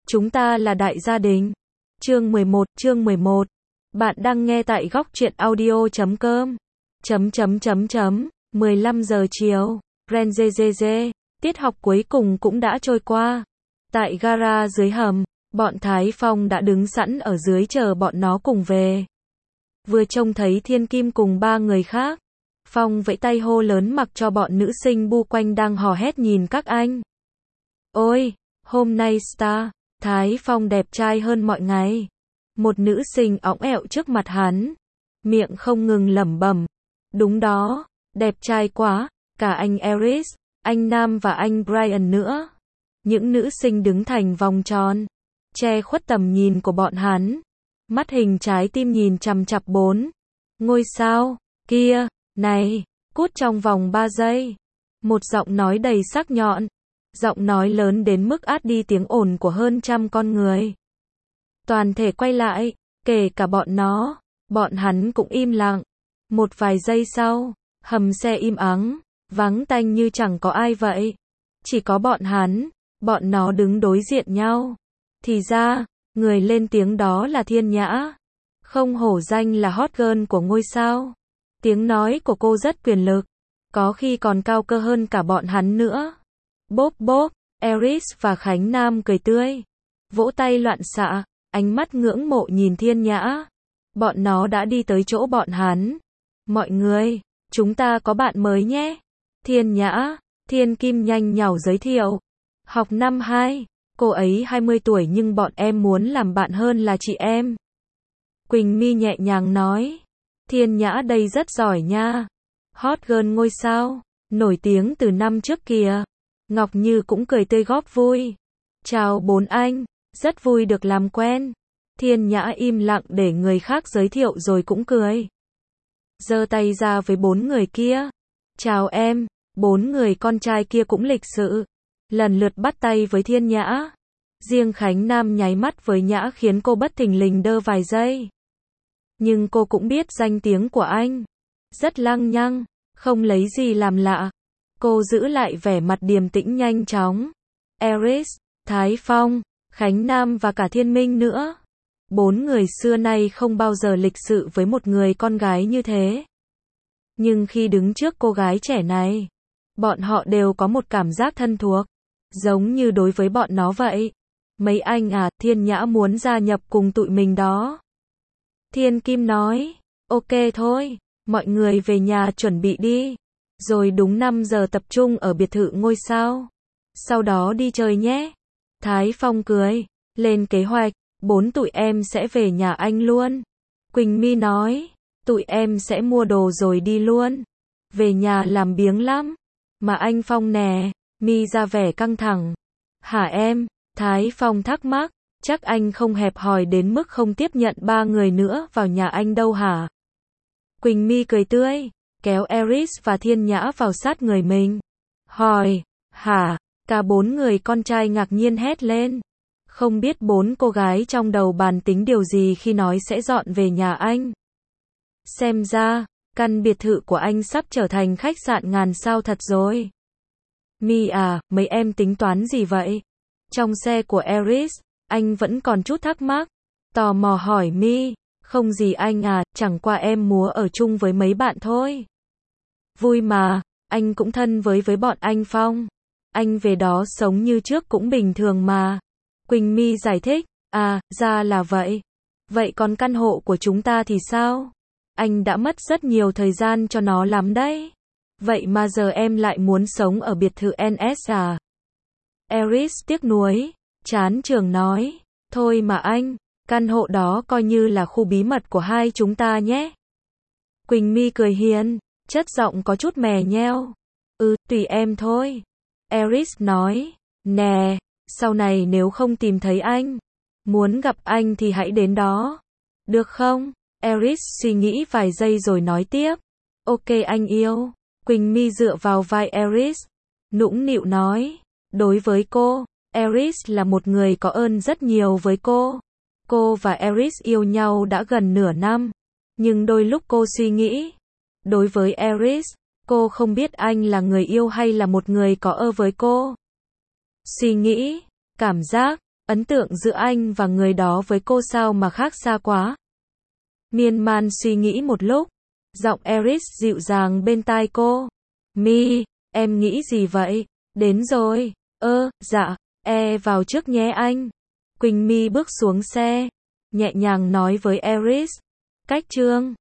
Chúng ta là đại gia đình. Chương 11. Bạn đang nghe tại góc truyện audio.com. 15 giờ chiều. Renzezeze. Tiết học cuối cùng cũng đã trôi qua. Tại gara dưới hầm, bọn Thái Phong đã đứng sẵn ở dưới chờ bọn nó cùng về. Vừa trông thấy Thiên Kim cùng 3 người khác, Phong vẫy tay hô lớn mặc cho bọn nữ sinh bu quanh đang hò hét nhìn các anh. Ôi, hôm nay Star, Thái Phong đẹp trai hơn mọi ngày. Một nữ sinh õng ẹo trước mặt hắn, miệng không ngừng lẩm bẩm. Đúng đó, đẹp trai quá, cả anh Eris, anh Nam và anh Brian nữa. Những nữ sinh đứng thành vòng tròn, che khuất tầm nhìn của bọn hắn. Mắt hình trái tim nhìn chằm chằm 4 ngôi sao kia, này, cút trong vòng 3 giây. Một giọng nói đầy sắc nhọn, giọng nói lớn đến mức át đi tiếng ồn của hơn 100 con người. Toàn thể quay lại, kể cả bọn nó, bọn hắn cũng im lặng. Một vài giây sau, hầm xe im ắng, vắng tanh như chẳng có ai vậy. Chỉ có bọn hắn, bọn nó đứng đối diện nhau. Thì ra, người lên tiếng đó là Thiên Nhã. Không hổ danh là hot girl của ngôi sao. Tiếng nói của cô rất quyền lực, có khi còn cao cơ hơn cả bọn hắn nữa. Bốp bốp, Eris và Khánh Nam cười tươi, vỗ tay loạn xạ, ánh mắt ngưỡng mộ nhìn Thiên Nhã. Bọn nó đã đi tới chỗ bọn hắn. Mọi người, chúng ta có bạn mới nhé. Thiên Nhã, Thiên Kim nhanh nhảu giới thiệu. Học năm 2, cô ấy 20 tuổi nhưng bọn em muốn làm bạn hơn là chị em. Quỳnh My nhẹ nhàng nói. Thiên Nhã đây rất giỏi nha. Hot girl ngôi sao, nổi tiếng từ năm trước kìa. Ngọc Như cũng cười tươi góp vui. Chào 4 anh, rất vui được làm quen. Thiên Nhã im lặng để người khác giới thiệu rồi cũng cười. Giơ tay ra với 4 người kia. Chào em. 4 người con trai kia cũng lịch sự, lần lượt bắt tay với Thiên Nhã. Riêng Khánh Nam nháy mắt với Nhã khiến cô bất thình lình đơ vài giây. Nhưng cô cũng biết danh tiếng của anh. Rất lăng nhăng, không lấy gì làm lạ. Cô giữ lại vẻ mặt điềm tĩnh nhanh chóng. Eris, Thái Phong, Khánh Nam và cả Thiên Minh nữa. 4 người xưa nay không bao giờ lịch sự với một người con gái như thế. Nhưng khi đứng trước cô gái trẻ này, bọn họ đều có một cảm giác thân thuộc, giống như đối với bọn nó vậy. Mấy anh à, Thiên Nhã muốn gia nhập cùng tụi mình đó. Thiên Kim nói, ok thôi, mọi người về nhà chuẩn bị đi. Rồi đúng 5 giờ tập trung ở biệt thự ngôi sao. Sau đó đi chơi nhé. Thái Phong cười, lên kế hoạch, 4 tụi em sẽ về nhà anh luôn. Quỳnh My nói, tụi em sẽ mua đồ rồi đi luôn. Về nhà làm biếng lắm. Mà anh Phong nè, My ra vẻ căng thẳng. Hả em? Thái Phong thắc mắc, chắc anh không hẹp hòi đến mức không tiếp nhận 3 người nữa vào nhà anh đâu hả? Quỳnh My cười tươi, kéo Eris và Thiên Nhã vào sát người mình. Hỏi, hả? Cả 4 người con trai ngạc nhiên hét lên. Không biết 4 cô gái trong đầu bàn tính điều gì khi nói sẽ dọn về nhà anh. Xem ra, căn biệt thự của anh sắp trở thành khách sạn ngàn sao thật rồi. My à, mấy em tính toán gì vậy? Trong xe của Eris, anh vẫn còn chút thắc mắc. Tò mò hỏi My, không gì anh à, chẳng qua em múa ở chung với mấy bạn thôi. Vui mà, anh cũng thân với bọn anh Phong. Anh về đó sống như trước cũng bình thường mà. Quỳnh My giải thích, à, ra là vậy. Vậy còn căn hộ của chúng ta thì sao? Anh đã mất rất nhiều thời gian cho nó lắm đấy. Vậy mà giờ em lại muốn sống ở biệt thự NS à? Eris tiếc nuối, chán trường nói, thôi mà anh, căn hộ đó coi như là khu bí mật của hai chúng ta nhé. Quỳnh My cười hiền, chất giọng có chút mè nheo. Tùy em thôi. Eris nói, nè, sau này nếu không tìm thấy anh, muốn gặp anh thì hãy đến đó. Được không? Eris suy nghĩ vài giây rồi nói tiếp. Ok anh yêu. Quỳnh My dựa vào vai Eris, nũng nịu nói. Đối với cô, Eris là một người có ơn rất nhiều với cô. Cô và Eris yêu nhau đã gần nửa năm. Nhưng đôi lúc cô suy nghĩ. Đối với Eris, cô không biết anh là người yêu hay là một người có ơ với cô. Suy nghĩ, cảm giác, Ấn tượng giữa anh và người đó với cô sao mà khác xa quá. Miên man suy nghĩ một lúc. Giọng Eris dịu dàng bên tai cô. Mi, em nghĩ gì vậy? Đến rồi. Dạ, vào trước nhé anh. Quỳnh Mi bước xuống xe, nhẹ nhàng nói với Eris. Cách Trương.